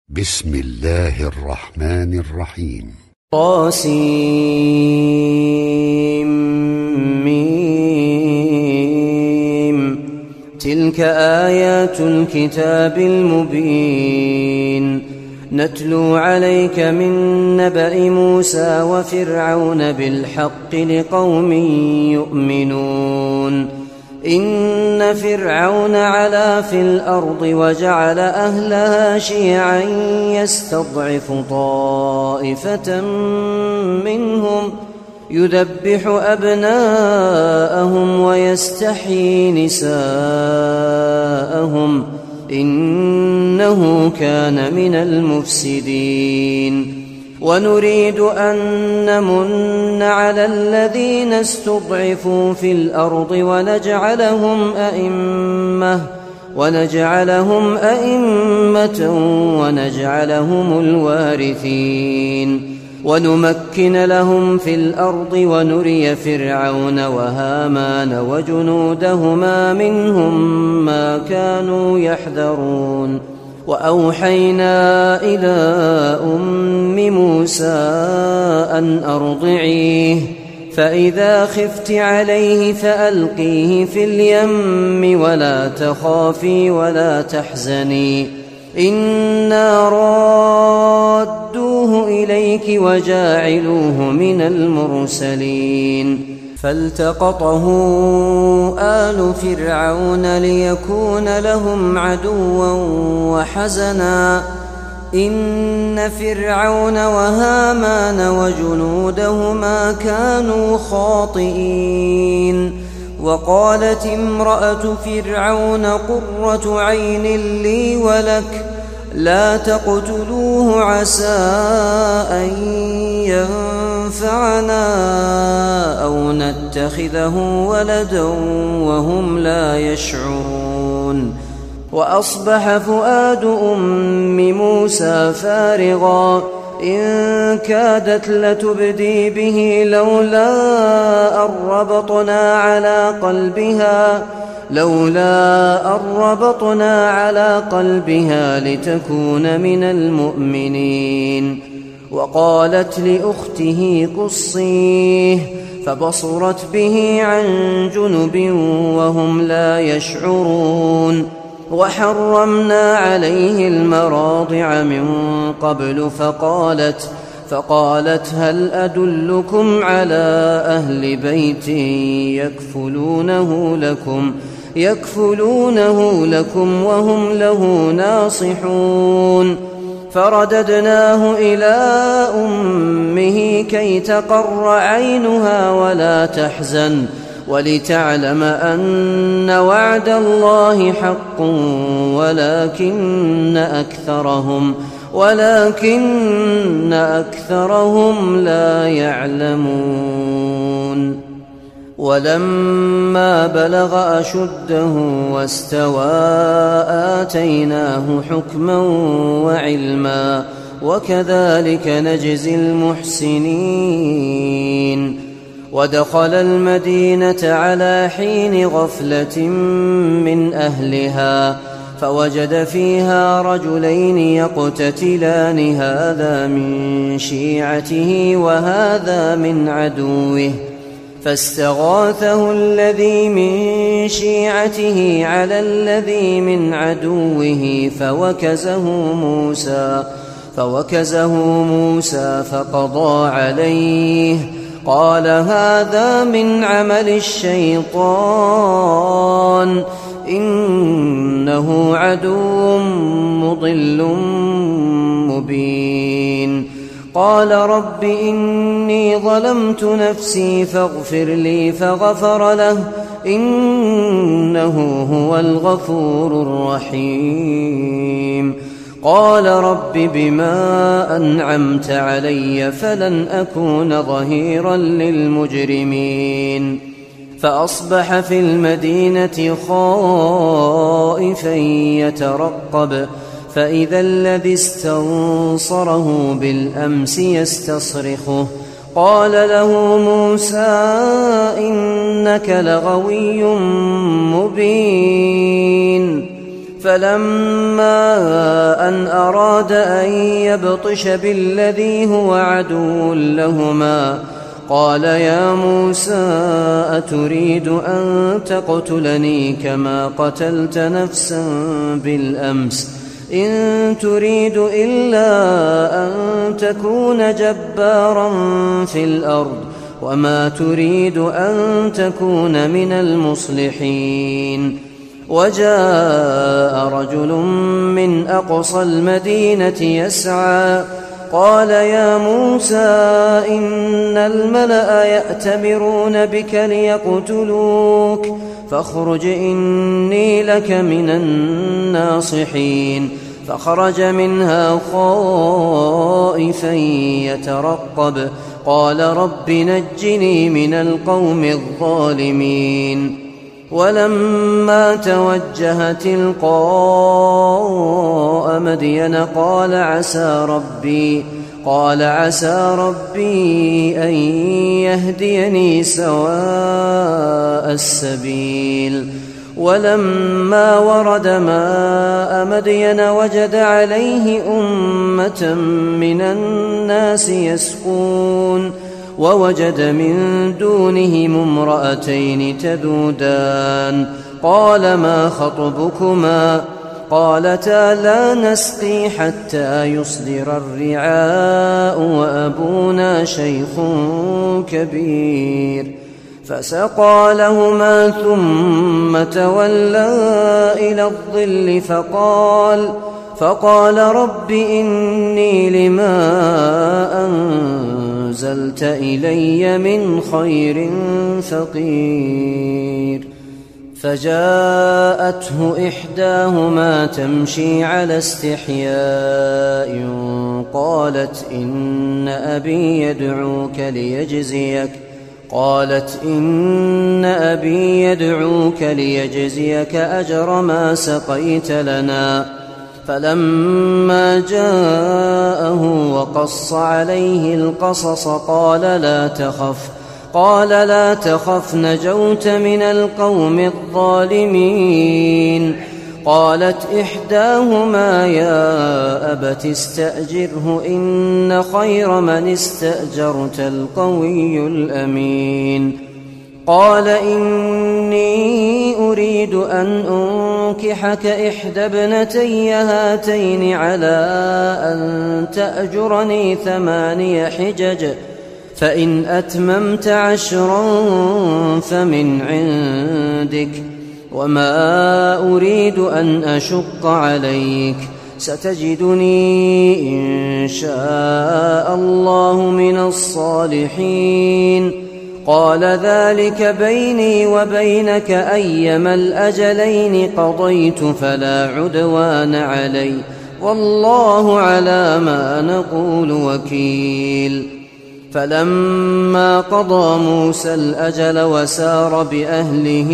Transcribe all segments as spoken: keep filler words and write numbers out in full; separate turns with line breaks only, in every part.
بسم الله الرحمن الرحيم.
طاسيم. تلك آيات الكتاب المبين نتلو عليك من نبأ موسى وفرعون بالحق لقوم يؤمنون. إن فرعون علا في الأرض وجعل أهلها شيعا يستضعف طائفة منهم يذبح أبناءهم ويستحيي نساءهم إنه كان من المفسدين. ونريد أن نمن على الذين استضعفوا في الأرض ونجعلهم أئمة ونجعلهم أئمة ونجعلهم الوارثين ونمكن لهم في الأرض ونري فرعون وهامان وجنودهما منهم ما كانوا يحذرون. وأوحينا إلى أم موسى أن أرضعيه فإذا خفت عليه فألقيه في اليم ولا تخافي ولا تحزني إنا رادوه إليك وجاعلوه من المرسلين. فالتقطه آل فرعون ليكون لهم عدوا وحزنا إن فرعون وهامان وجنودهما كانوا خاطئين. وقالت امرأة فرعون قرة عين لي ولك لا تقتلوه عسى أن ينفعنا أو نتخذه ولدا وهم لا يشعرون. وأصبح فؤاد أم موسى فارغا إن كادت لتبدي به لولا أن ربطنا على قلبها لولا أن ربطنا على قلبها لتكون من المؤمنين. وقالت لأخته قصيه فبصرت به عن جنب وهم لا يشعرون. وحرمنا عليه المراضع من قبل فقالت فقالت هل أدلكم على أهل بيت يكفلونه لكم يكفلونه لكم وهم له ناصحون. فرددناه إلى أمه كي تقر عينها ولا تحزن ولتعلم أن وعد الله حق ولكن أكثرهم ولكن أكثرهم لا يعلمون. ولما بلغ أشده واستوى آتيناه حكما وعلما وكذلك نجزي المحسنين. ودخل المدينة على حين غفلة من أهلها فوجد فيها رجلين يقتتلان هذا من شيعته وهذا من عدوه فاستغاثه الذي من شيعته على الذي من عدوه فوكزه موسى فوكزه موسى فقضى عليه قال هذا من عمل الشيطان إنه عدو مضل مبين. قال رب إني ظلمت نفسي فاغفر لي فغفر له إنه هو الغفور الرحيم. قال رب بما أنعمت علي فلن أكون ظهيرا للمجرمين. فأصبح في المدينة خائفا يترقب فإذا الذي استنصره بالأمس يستصرخه قال له موسى إنك لغوي مبين. فلما أن أراد أن يبطش بالذي هو عدو لهما قال يا موسى أتريد أن تقتلني كما قتلت نفسا بالأمس إن تريد إلا أن تكون جبارا في الأرض وما تريد أن تكون من المصلحين. وجاء رجل من أقصى المدينة يسعى قال يا موسى إن الملأ يأتمرون بك ليقتلوك فاخرج إني لك من الناصحين. فخرج منها خائفا يترقب قال رب نجني من القوم الظالمين. ولما توجه تلقاء مدين قال عسى ربي قال عسى ربي أن يهديني سواء السبيل. ولما ورد ماء مدين وجد عليه أمة من الناس يسقون ووجد من دونهم امرأتين تذودان قال ما خطبكما قالتا لا نسقي حتى يصدر الرعاء وأبونا شيخ كبير. فسقى لهما ثم تولى إلى الظل فقال فقال رب إني لما أنزلت إلي من خير فقير. فجاءته إحداهما تمشي على استحياء قالت إن أبي يدعوك ليجزيك قالت إن أبي يدعوك ليجزيك أجر ما سقيت لنا. فلما جاءه وقص عليه القصص قال لا تخف قال لا تخف نجوت من القوم الظالمين. قالت إحداهما يا أبت استأجره إن خير من استأجرت القوي الأمين. قال إني أريد أن أنكحك إحدى ابنتي هاتين على أن تأجرني ثماني حجج فإن أتممت عشرا فمن عندك وما أريد أن أشق عليك ستجدني إن شاء الله من الصالحين. قال ذلك بيني وبينك أيما الأجلين قضيت فلا عدوان علي والله على ما نقول وكيل. فلما قضى موسى الأجل وسار بأهله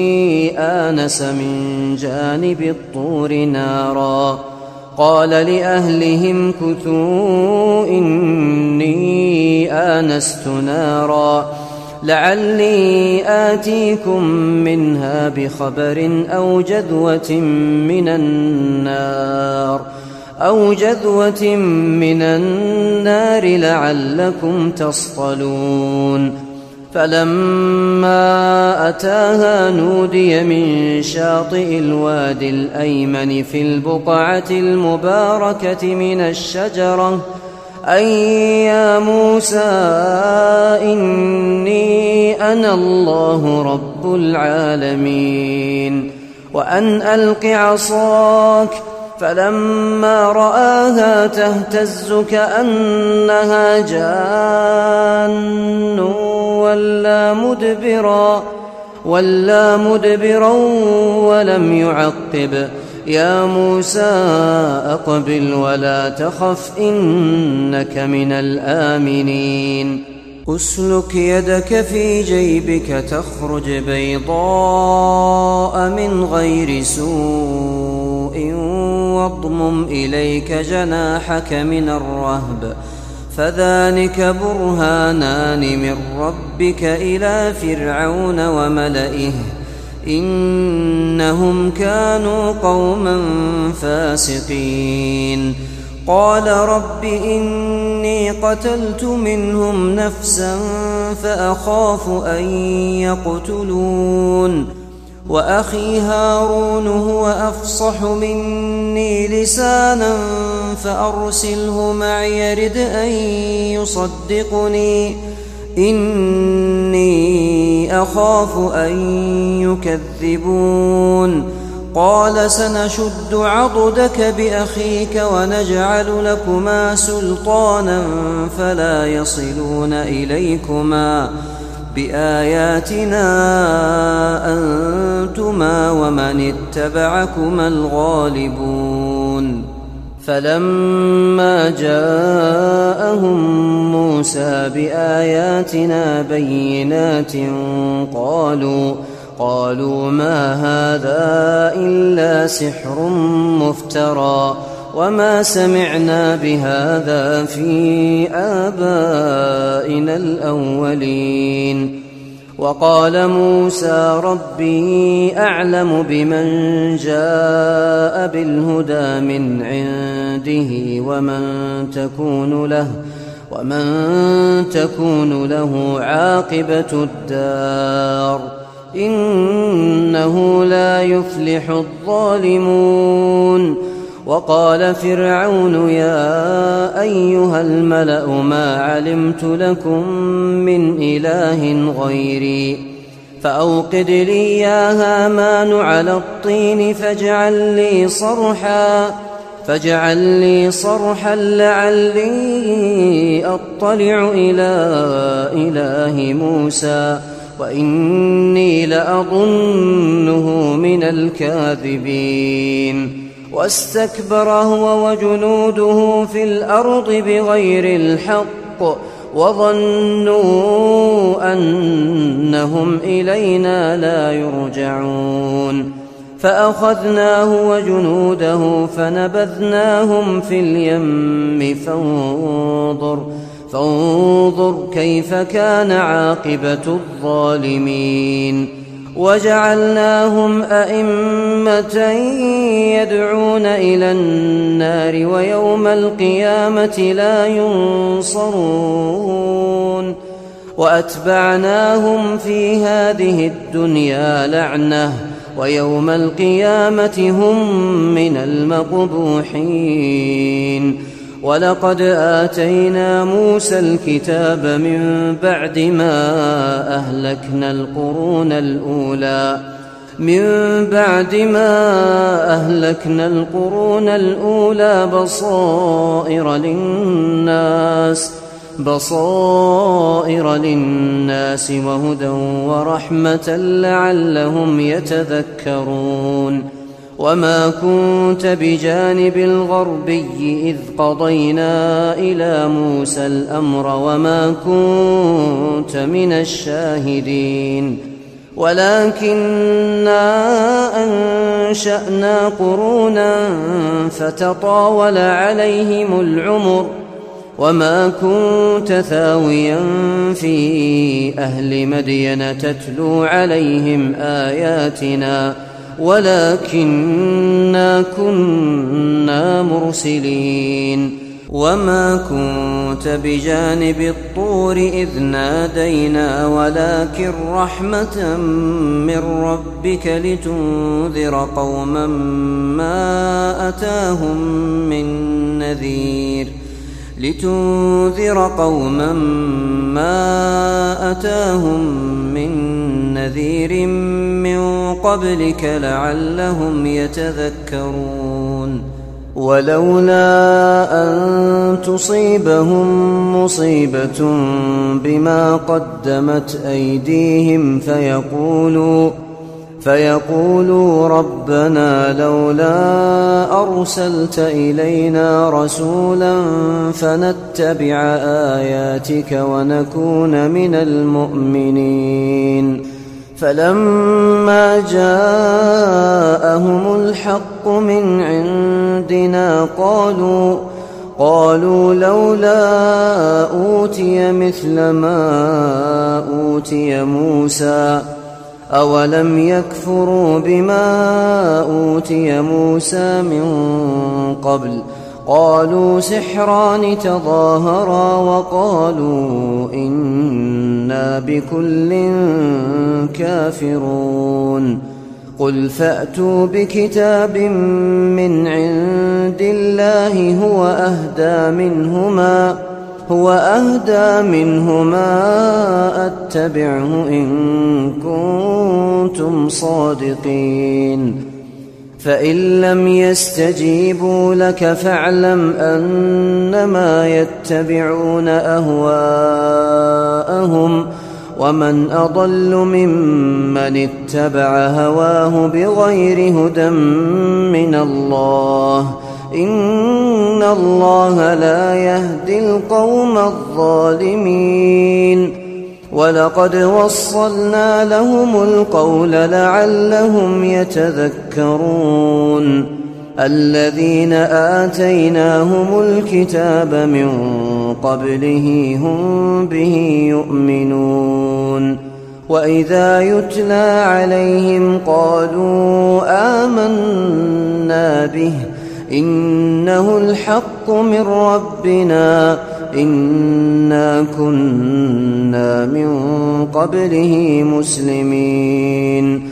آنس من جانب الطور نارا قال لأهلهم كثوا إني آنست نارا لعلي آتيكم منها بخبر أو جذوة من النار أو جذوة من النار لعلكم تصطلون. فلما أتاها نودي من شاطئ الوادي الأيمن في البقعة المباركة من الشجرة أي يا موسى إني أنا الله رب العالمين وأن ألق عصاك. فلما رآها تهتز كأنها جان ولا مدبرا ولا مدبرا ولم يعقب. يا موسى أقبل ولا تخف إنك من الآمنين. أسلك يدك في جيبك تخرج بيضاء من غير سوء واضمم إليك جناحك من الرهب فذلك برهانان من ربك إلى فرعون وملئه إنهم كانوا قوما فاسقين قال رب إني قتلت منهم نفسا فأخاف أن يقتلون وأخي هارون هو أفصح مني لسانا فأرسله معي يرد أن يصدقني إني أخاف أن يكذبون قال سنشد عضدك بأخيك ونجعل لكما سلطانا فلا يصلون إليكما بآياتنا أنتما ومن اتبعكما الغالبون فلما جاءهم موسى بآياتنا بينات قالوا قالوا ما هذا إلا سحر مفترى وما سمعنا بهذا في آبائنا الأولين وقال موسى ربي أعلم بمن جاء بالهدى من عنده ومن تكون له ومن تكون له عاقبة الدار إنه لا يفلح الظالمون وقال فرعون يا أيها الملأ ما علمت لكم من إله غيري فأوقد لي يا هامان على الطين فاجعل لي صرحا فاجعل لي صرحا لعلي أطلع إلى إله موسى وإني لأظنه من الكاذبين واستكبر هو وجنوده في الأرض بغير الحق وظنوا أنهم إلينا لا يرجعون فأخذناه وجنوده فنبذناهم في اليم فانظر فانظر كيف كان عاقبة الظالمين وجعلناهم أئمة يدعون إلى النار ويوم القيامة لا ينصرون وأتبعناهم في هذه الدنيا لعنة ويوم القيامة هم من المقبوحين ولقد آتينا موسى الكتاب من بعد ما أهلكنا القرون الأولى من بعد ما أهلكنا القرون الأولى بصائر للناس بصائر للناس وهدى ورحمة لعلهم يتذكرون وما كنت بجانب الغربي إذ قضينا إلى موسى الأمر وما كنت من الشاهدين ولكننا أنشأنا قرونا فتطاول عليهم العمر وما كنت ثاويا في أهل مدين تتلو عليهم آياتنا ولكننا كنا مرسلين وما كنت بجانب الطور إذ نادينا ولكن رحمة من ربك لتنذر قوما ما أتاهم من نذير لتنذر قوما ما أتاهم من نذير من قبلك لعلهم يتذكرون ولولا أن تصيبهم مصيبة بما قدمت أيديهم فيقولوا فيقولوا ربنا لولا أرسلت إلينا رسولا فنتبع آياتك ونكون من المؤمنين فلما جاءهم الحق من عندنا قالوا قالوا لولا أوتي مثل ما أوتي موسى أولم يكفروا بما أوتي موسى من قبل قالوا سحران تظاهرا وقالوا إنا بكل كافرون قل فأتوا بكتاب من عند الله هو أهدى منهما هو أهدى منهما أتبعه إن كنتم صادقين فإن لم يستجيبوا لك فاعلم أنما يتبعون أهواءهم ومن أضل ممن اتبع هواه بغير هدى من الله إن الله لا يهدي القوم الظالمين ولقد وصلنا لهم القول لعلهم يتذكرون الذين آتيناهم الكتاب من قبله هم به يؤمنون وإذا يتلى عليهم قالوا آمنا به إنه الحق من ربنا إنا كنا من قبله مسلمين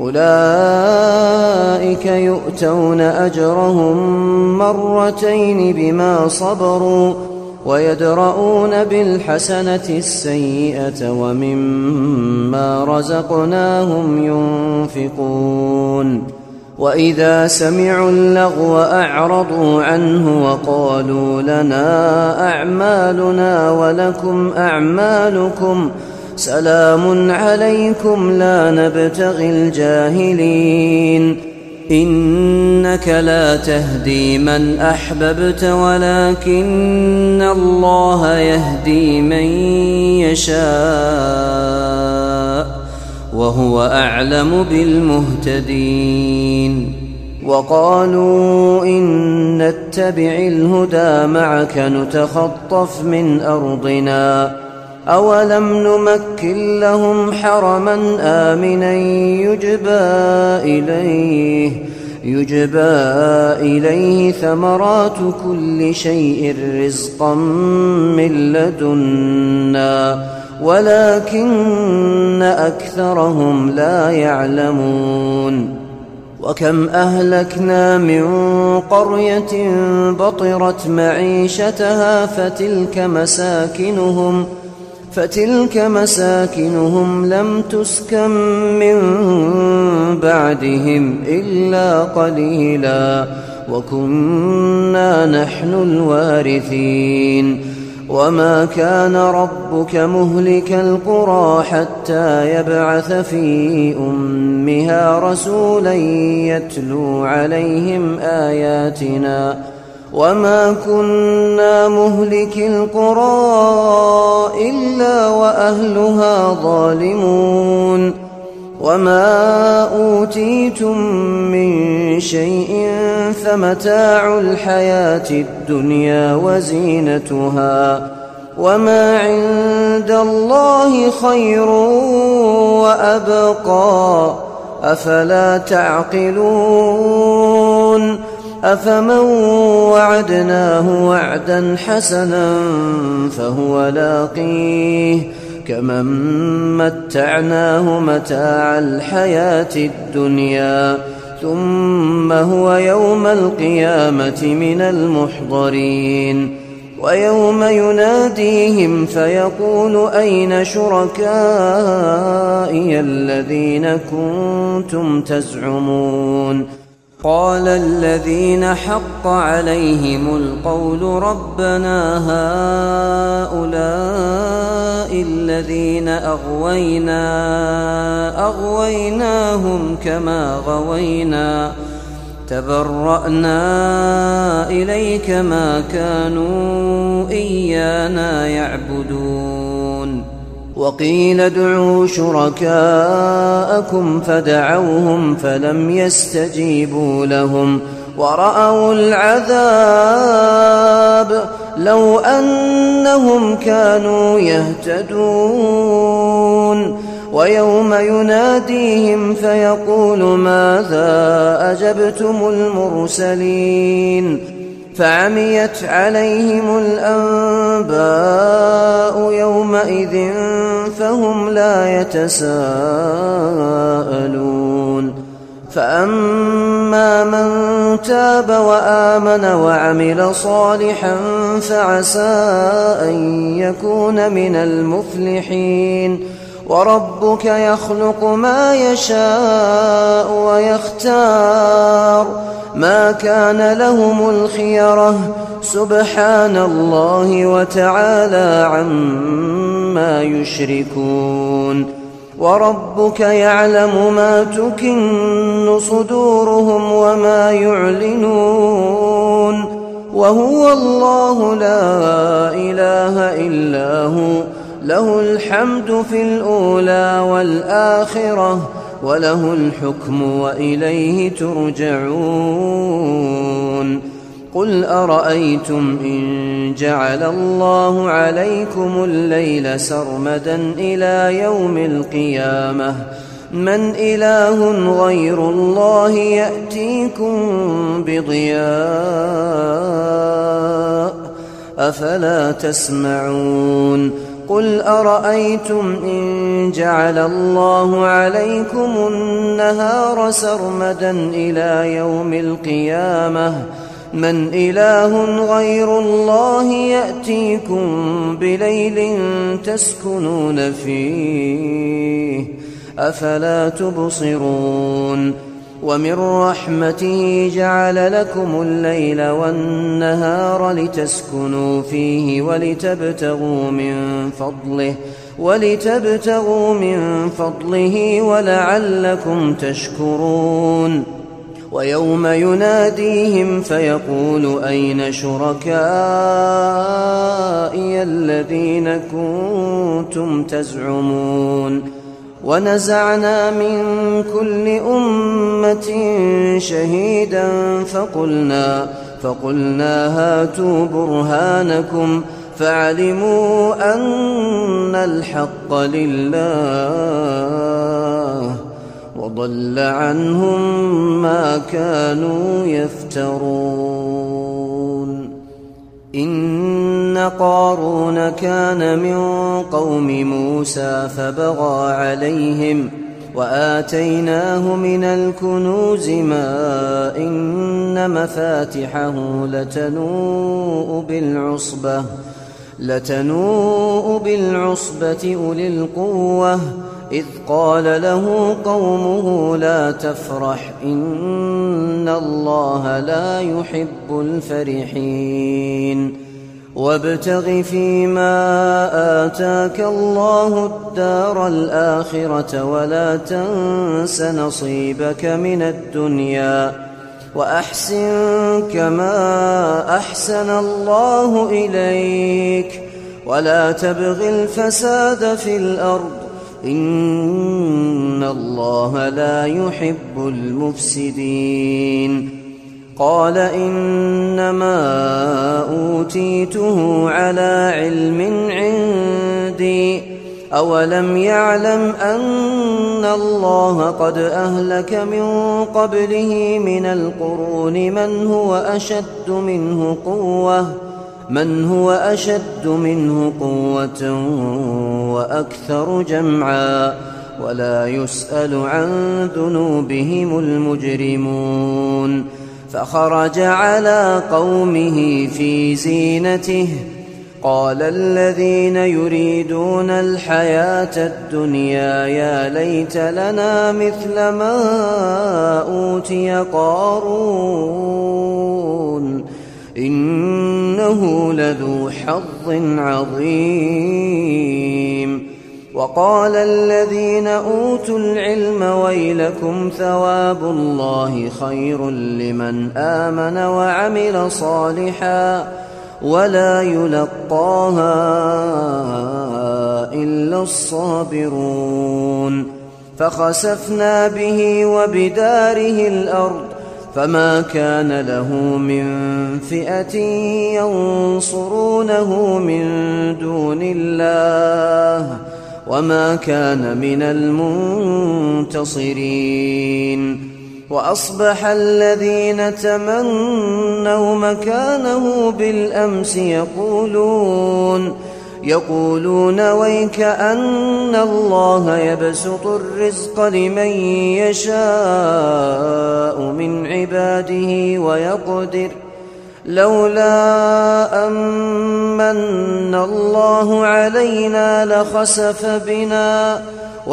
أولئك يؤتون أجرهم مرتين بما صبروا ويدرؤون بالحسنة السيئة ومما رزقناهم ينفقون وإذا سمعوا اللغو أعرضوا عنه وقالوا لنا أعمالنا ولكم أعمالكم سلام عليكم لا نبتغي الجاهلين إنك لا تهدي من أحببت ولكن الله يهدي من يشاء وهو أعلم بالمهتدين وقالوا إن نتبع الهدى معك نتخطف من أرضنا أولم نمكن لهم حرما آمنا يجبى إليه يجبى إليه ثمرات كل شيء رزقا من لدنا ولكن أكثرهم لا يعلمون وكم أهلكنا من قرية بطرت معيشتها فتلك مساكنهم فتلك مساكنهم لم تسكن من بعدهم إلا قليلا وكنا نحن الوارثين وما كان ربك مهلك القرى حتى يبعث في أمها رسولا يتلو عليهم آياتنا وما كنا مهلك القرى إلا وأهلها ظالمون وما أوتيتم من شيء فمتاع الحياة الدنيا وزينتها وما عند الله خير وأبقى أفلا تعقلون أفمن وعدناه وعدا حسنا فهو لاقيه كمن متعناه متاع الحياة الدنيا ثم هو يوم القيامة من المحضرين ويوم يناديهم فيقول أين شركائي الذين كنتم تزعمون قال الذين حق عليهم القول ربنا هؤلاء الذين أغوينا أغويناهم كما غوينا تبرأنا إليك ما كانوا إيانا يعبدون وقيل ادعوا شركاءكم فدعوهم فلم يستجيبوا لهم ورأوا العذاب لو أنهم كانوا يهتدون ويوم يناديهم فيقول ماذا أجبتم المرسلين فعميت عليهم الأنباء يومئذ فهم لا يتساءلون فأما من تاب وآمن وعمل صالحا فعسى أن يكون من المفلحين وربك يخلق ما يشاء ويختار ما كان لهم الخيرة سبحان الله وتعالى عما يشركون وربك يعلم ما تكن صدورهم وما يعلنون وهو الله لا إله إلا هو له الحمد في الأولى والآخرة وله الحكم وإليه ترجعون قل أرأيتم إن جعل الله عليكم الليل سرمدا إلى يوم القيامة من إله غير الله يأتيكم بضياء أفلا تسمعون قل أرأيتم إن جعل الله عليكم النهار سرمدا إلى يوم القيامة من إله غير الله يأتيكم بليل تسكنون فيه أفلا تبصرون ومن رحمته جعل لكم الليل والنهار لتسكنوا فيه ولتبتغوا من فضله ولتبتغوا من فضله ولعلكم تشكرون ويوم يناديهم فيقول أين شركائي الذين كنتم تزعمون ونزعنا من كل أمة شهيدا فقلنا فقلنا هاتوا برهانكم فعلموا أن الحق لله وضل عنهم ما كانوا يفترون إن قارون كان من قوم موسى فبغى عليهم وآتيناه من الكنوز ما إن مفاتحه لتنوء بالعصبة لتنوء بالعصبة أولي القوة إذ قال له قومه لا تفرح إن الله لا يحب الفرحين وابتغ فيما آتاك الله الدار الآخرة ولا تنس نصيبك من الدنيا وأحسن كما أحسن الله إليك ولا تبغ الفساد في الأرض إن الله لا يحب المفسدين قال إنما أوتيته على علم عندي أولم يعلم أن الله قد أهلك من قبله من القرون من هو أشد منه قوة من هو أشد منه قوة وأكثر جمعا ولا يسأل عن ذنوبهم المجرمون فخرج على قومه في زينته قال الذين يريدون الحياة الدنيا يا ليت لنا مثل ما أوتي قارون إنه لذو حظ عظيم وقال الذين أوتوا العلم ويلكم ثواب الله خير لمن آمن وعمل صالحا ولا يلقاها إلا الصابرون فخسفنا به وبداره الأرض فما كان له من فئة ينصرونه من دون الله وما كان من المنتصرين. وأصبح الذين تمنوا مكانه بالأمس يقولون يقولون ويك أن الله يبسط الرزق لمن يشاء من عباده ويقدر لولا أمن الله علينا لخسف بنا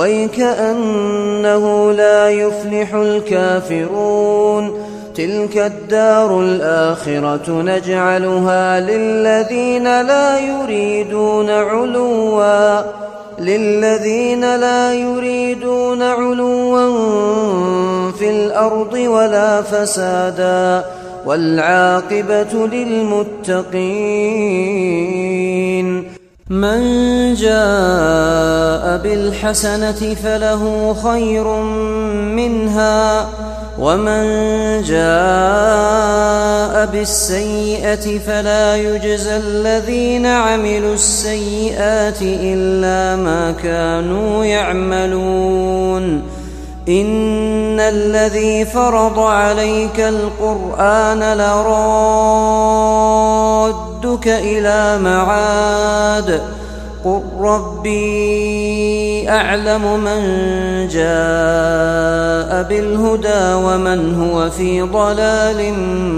ويكأنه لا يفلح الكافرون. تلك الدار الآخرة نجعلها للذين لا يريدون علوا للذين لا يريدون علوا في الأرض ولا فسادا والعاقبة للمتقين. من جاء بالحسنة فله خير منها ومن جاء بالسيئة فلا يجزى الذين عملوا السيئات إلا ما كانوا يعملون. إن الذي فرض عليك القرآن لرادك إلى معاد قل ربي أعلم من جاء بالهدى ومن هو في ضلال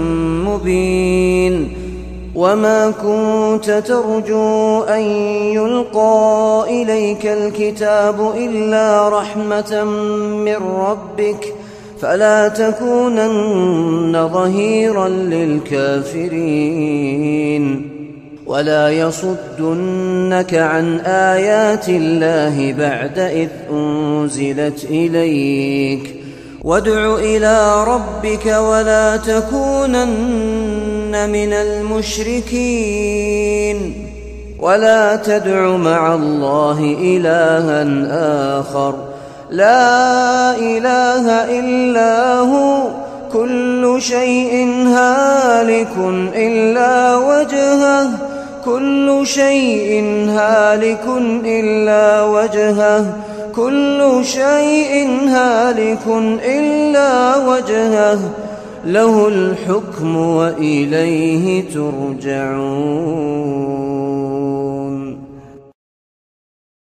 مبين. وما كنت ترجو أن يلقى إليك الكتاب إلا رحمة من ربك فلا تكونن ظهيرا للكافرين. ولا يصدنك عن آيات الله بعد إذ أنزلت إليك وادع إلى ربك ولا تكونن من المشركين. ولا تدع مع الله إلها آخر لا إله إلا هو كل شيء هالك إلا وجهه كل شيء هالك إلا وجهه كل شيء هالك إلا وجهه له الحكم وإليه ترجعون.